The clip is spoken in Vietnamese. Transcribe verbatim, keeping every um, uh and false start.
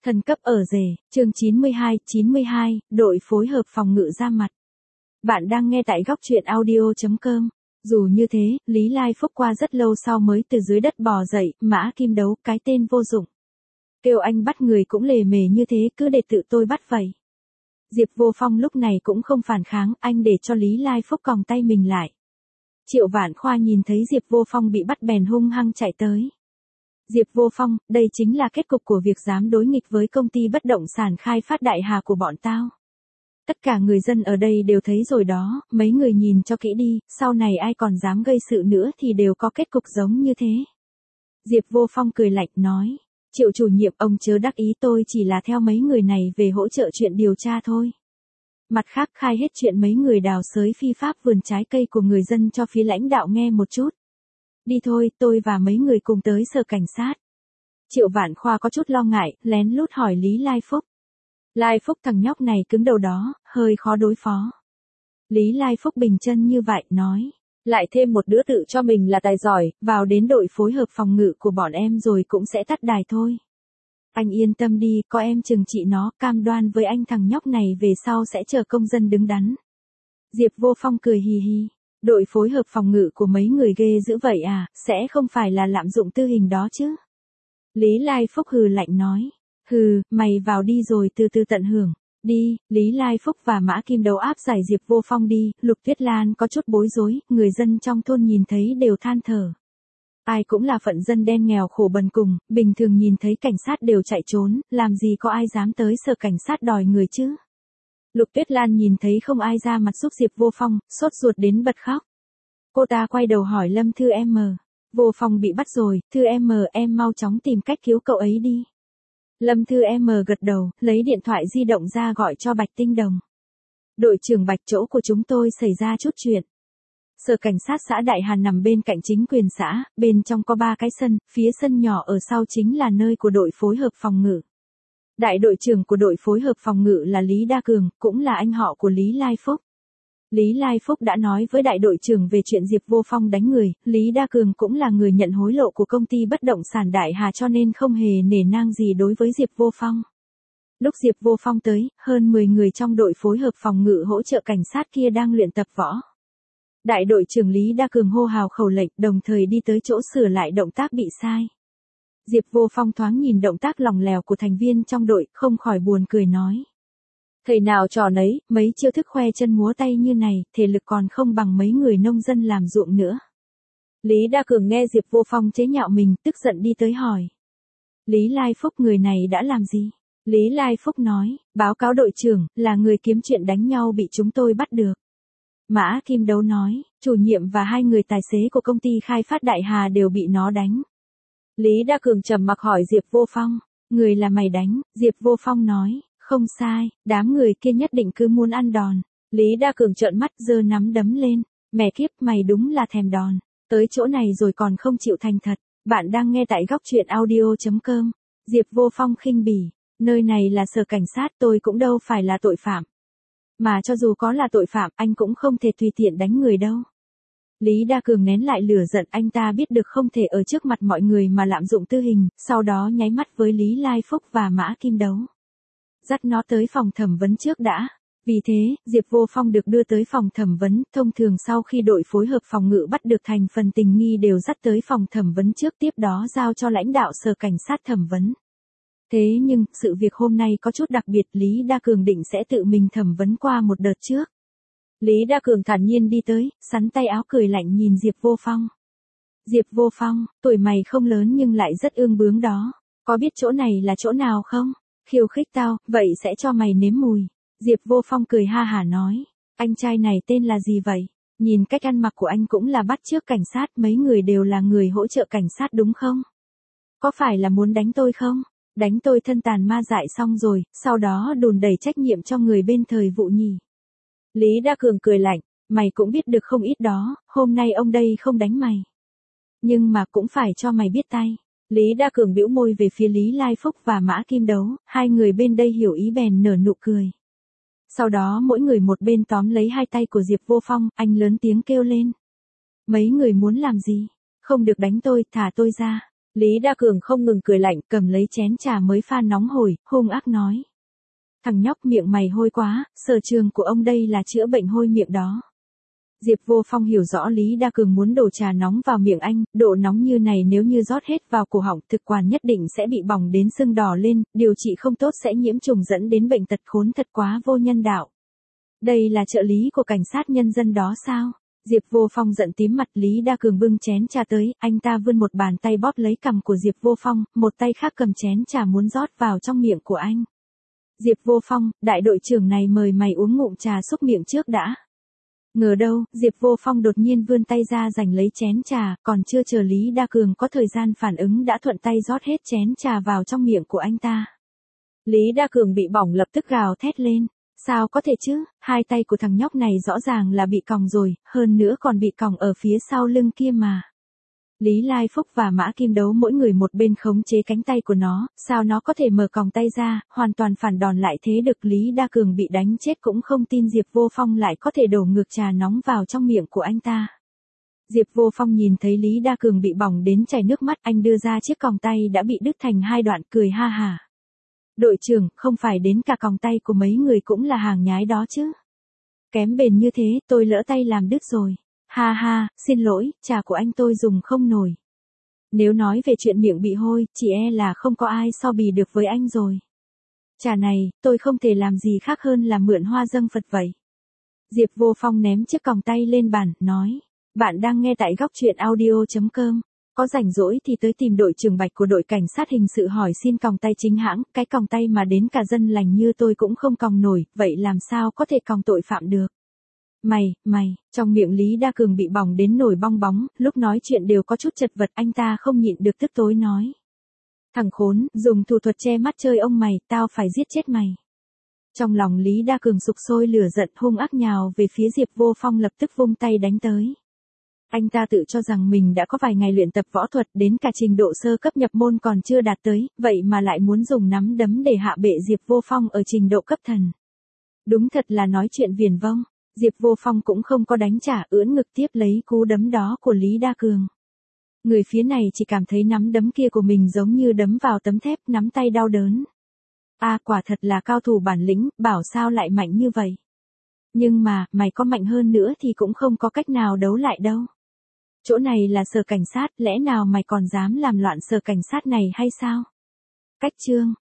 Thần cấp ở rể, chương chín mươi hai, chín mươi hai, đội phối hợp phòng ngự ra mặt. Bạn đang nghe tại góc truyện audio chấm com. Dù như thế, Lý Lai Phúc qua rất lâu sau mới từ dưới đất bò dậy, Mã Kim Đấu, cái tên vô dụng. Kêu anh bắt người cũng lề mề như thế, cứ để tự tôi bắt vậy. Diệp Vô Phong lúc này cũng không phản kháng, anh để cho Lý Lai Phúc còng tay mình lại. Triệu Vạn Khoa nhìn thấy Diệp Vô Phong bị bắt bèn hung hăng chạy tới. Diệp Vô Phong, đây chính là kết cục của việc dám đối nghịch với công ty bất động sản khai phát Đại Hà của bọn tao. Tất cả người dân ở đây đều thấy rồi đó, mấy người nhìn cho kỹ đi, sau này ai còn dám gây sự nữa thì đều có kết cục giống như thế. Diệp Vô Phong cười lạnh nói, Triệu chủ nhiệm ông chớ đắc ý, tôi chỉ là theo mấy người này về hỗ trợ chuyện điều tra thôi. Mặt khác khai hết chuyện mấy người đào xới phi pháp vườn trái cây của người dân cho phía lãnh đạo nghe một chút. Đi thôi, tôi và mấy người cùng tới sở cảnh sát. Triệu Vạn Khoa có chút lo ngại, lén lút hỏi Lý Lai Phúc. Lai Phúc thằng nhóc này cứng đầu đó, hơi khó đối phó. Lý Lai Phúc bình chân như vậy, nói. Lại thêm một đứa tự cho mình là tài giỏi, vào đến đội phối hợp phòng ngự của bọn em rồi cũng sẽ tắt đài thôi. Anh yên tâm đi, có em chừng trị nó, cam đoan với anh thằng nhóc này về sau sẽ chờ công dân đứng đắn. Diệp Vô Phong cười hì hì. Đội phối hợp phòng ngự của mấy người ghê dữ vậy à, sẽ không phải là lạm dụng tư hình đó chứ? Lý Lai Phúc hừ lạnh nói. Hừ, mày vào đi rồi từ từ tận hưởng. Đi, Lý Lai Phúc và Mã Kim Đấu áp giải Diệp Vô Phong đi, Lục Tuyết Lan có chút bối rối, người dân trong thôn nhìn thấy đều than thở. Ai cũng là phận dân đen nghèo khổ bần cùng, bình thường nhìn thấy cảnh sát đều chạy trốn, làm gì có ai dám tới sở cảnh sát đòi người chứ? Lục Tuyết Lan nhìn thấy không ai ra mặt giúp Diệp Vô Phong, sốt ruột đến bật khóc. Cô ta quay đầu hỏi Lâm Thư M. Vô Phong bị bắt rồi, Thư M, em mau chóng tìm cách cứu cậu ấy đi. Lâm Thư M gật đầu, lấy điện thoại di động ra gọi cho Bạch Tinh Đồng. Đội trưởng Bạch, chỗ của chúng tôi xảy ra chút chuyện. Sở cảnh sát xã Đại Hà nằm bên cạnh chính quyền xã, bên trong có ba cái sân, phía sân nhỏ ở sau chính là nơi của đội phối hợp phòng ngự. Đại đội trưởng của đội phối hợp phòng ngự là Lý Đa Cường, cũng là anh họ của Lý Lai Phúc. Lý Lai Phúc đã nói với đại đội trưởng về chuyện Diệp Vô Phong đánh người, Lý Đa Cường cũng là người nhận hối lộ của công ty bất động sản Đại Hà cho nên không hề nể nang gì đối với Diệp Vô Phong. Lúc Diệp Vô Phong tới, hơn mười người trong đội phối hợp phòng ngự hỗ trợ cảnh sát kia đang luyện tập võ. Đại đội trưởng Lý Đa Cường hô hào khẩu lệnh, đồng thời đi tới chỗ sửa lại động tác bị sai. Diệp Vô Phong thoáng nhìn động tác lỏng lẻo của thành viên trong đội, không khỏi buồn cười nói. Thầy nào trò nấy, mấy chiêu thức khoe chân múa tay như này, thể lực còn không bằng mấy người nông dân làm ruộng nữa. Lý Đa Cường nghe Diệp Vô Phong chế nhạo mình, tức giận đi tới hỏi. Lý Lai Phúc, người này đã làm gì? Lý Lai Phúc nói, báo cáo đội trưởng, là người kiếm chuyện đánh nhau bị chúng tôi bắt được. Mã Kim Đấu nói, chủ nhiệm và hai người tài xế của công ty khai phát Đại Hà đều bị nó đánh. Lý Đa Cường trầm mặc hỏi Diệp Vô Phong, người là mày đánh? Diệp Vô Phong nói, không sai, đám người kia nhất định cứ muốn ăn đòn. Lý Đa Cường trợn mắt giơ nắm đấm lên, mẹ kiếp, mày đúng là thèm đòn, tới chỗ này rồi còn không chịu thành thật. Bạn đang nghe tại góc truyện audio chấm com. Diệp Vô Phong khinh bỉ, nơi này là sở cảnh sát, tôi cũng đâu phải là tội phạm. Mà cho dù có là tội phạm, anh cũng không thể tùy tiện đánh người đâu. Lý Đa Cường nén lại lửa giận, anh ta biết được không thể ở trước mặt mọi người mà lạm dụng tư hình, sau đó nháy mắt với Lý Lai Phúc và Mã Kim Đấu. Dắt nó tới phòng thẩm vấn trước đã. Vì thế, Diệp Vô Phong được đưa tới phòng thẩm vấn, thông thường sau khi đội phối hợp phòng ngự bắt được thành phần tình nghi đều dắt tới phòng thẩm vấn trước, tiếp đó giao cho lãnh đạo sở cảnh sát thẩm vấn. Thế nhưng, sự việc hôm nay có chút đặc biệt, Lý Đa Cường định sẽ tự mình thẩm vấn qua một đợt trước. Lý Đa Cường thản nhiên đi tới, sắn tay áo cười lạnh nhìn Diệp Vô Phong. Diệp Vô Phong, tuổi mày không lớn nhưng lại rất ương bướng đó. Có biết chỗ này là chỗ nào không? Khiêu khích tao, vậy sẽ cho mày nếm mùi. Diệp Vô Phong cười ha hả nói. Anh trai này tên là gì vậy? Nhìn cách ăn mặc của anh cũng là bắt chước cảnh sát, mấy người đều là người hỗ trợ cảnh sát đúng không? Có phải là muốn đánh tôi không? Đánh tôi thân tàn ma dại xong rồi, sau đó đùn đẩy trách nhiệm cho người bên thời vụ nhỉ? Lý Đa Cường cười lạnh, mày cũng biết được không ít đó, hôm nay ông đây không đánh mày. Nhưng mà cũng phải cho mày biết tay. Lý Đa Cường bĩu môi về phía Lý Lai Phúc và Mã Kim Đấu, hai người bên đây hiểu ý bèn nở nụ cười. Sau đó mỗi người một bên tóm lấy hai tay của Diệp Vô Phong, anh lớn tiếng kêu lên. Mấy người muốn làm gì? Không được đánh tôi, thả tôi ra. Lý Đa Cường không ngừng cười lạnh, cầm lấy chén trà mới pha nóng hổi, hung ác nói. Thằng nhóc miệng mày hôi quá, sở trường của ông đây là chữa bệnh hôi miệng đó. Diệp Vô Phong hiểu rõ Lý Đa Cường muốn đổ trà nóng vào miệng anh, độ nóng như này nếu như rót hết vào cổ họng thực quản nhất định sẽ bị bỏng đến sưng đỏ lên, điều trị không tốt sẽ nhiễm trùng dẫn đến bệnh tật khốn thật quá vô nhân đạo. Đây là trợ lý của cảnh sát nhân dân đó sao? Diệp Vô Phong giận tím mặt. Lý Đa Cường bưng chén trà tới, anh ta vươn một bàn tay bóp lấy cằm của Diệp Vô Phong, một tay khác cầm chén trà muốn rót vào trong miệng của anh. Diệp Vô Phong, đại đội trưởng này mời mày uống ngụm trà xúc miệng trước đã. Ngờ đâu, Diệp Vô Phong đột nhiên vươn tay ra giành lấy chén trà, còn chưa chờ Lý Đa Cường có thời gian phản ứng đã thuận tay rót hết chén trà vào trong miệng của anh ta. Lý Đa Cường bị bỏng lập tức gào thét lên. Sao có thể chứ, hai tay của thằng nhóc này rõ ràng là bị còng rồi, hơn nữa còn bị còng ở phía sau lưng kia mà. Lý Lai Phúc và Mã Kim đấu mỗi người một bên khống chế cánh tay của nó, sao nó có thể mở còng tay ra, hoàn toàn phản đòn lại thế được. Lý Đa Cường bị đánh chết cũng không tin Diệp Vô Phong lại có thể đổ ngược trà nóng vào trong miệng của anh ta. Diệp Vô Phong nhìn thấy Lý Đa Cường bị bỏng đến chảy nước mắt, anh đưa ra chiếc còng tay đã bị đứt thành hai đoạn cười ha hả. Đội trưởng, không phải đến cả còng tay của mấy người cũng là hàng nhái đó chứ. Kém bền như thế, tôi lỡ tay làm đứt rồi. Ha ha, xin lỗi, trà của anh tôi dùng không nổi. Nếu nói về chuyện miệng bị hôi, chỉ e là không có ai so bì được với anh rồi. Trà này, tôi không thể làm gì khác hơn là mượn hoa dâng Phật vậy. Diệp Vô Phong ném chiếc còng tay lên bàn, nói. Bạn đang nghe tại góc truyện audio chấm com. Có rảnh rỗi thì tới tìm đội trưởng Bạch của đội cảnh sát hình sự hỏi xin còng tay chính hãng, cái còng tay mà đến cả dân lành như tôi cũng không còng nổi, vậy làm sao có thể còng tội phạm được. Mày, mày, trong miệng Lý Đa Cường bị bỏng đến nổi bong bóng, lúc nói chuyện đều có chút chật vật, anh ta không nhịn được tức tối nói. Thằng khốn, dùng thủ thuật che mắt chơi ông mày, tao phải giết chết mày. Trong lòng Lý Đa Cường sục sôi lửa giận hung ác nhào về phía Diệp Vô Phong lập tức vung tay đánh tới. Anh ta tự cho rằng mình đã có vài ngày luyện tập võ thuật đến cả trình độ sơ cấp nhập môn còn chưa đạt tới, vậy mà lại muốn dùng nắm đấm để hạ bệ Diệp Vô Phong ở trình độ cấp thần. Đúng thật là nói chuyện viển vông, Diệp Vô Phong cũng không có đánh trả, ưỡn ngực tiếp lấy cú đấm đó của Lý Đa Cường. Người phía này chỉ cảm thấy nắm đấm kia của mình giống như đấm vào tấm thép, nắm tay đau đớn. A à, quả thật là cao thủ bản lĩnh, bảo sao lại mạnh như vậy. Nhưng mà, mày có mạnh hơn nữa thì cũng không có cách nào đấu lại đâu. Chỗ này là sở cảnh sát, lẽ nào mày còn dám làm loạn sở cảnh sát này hay sao? Cách chương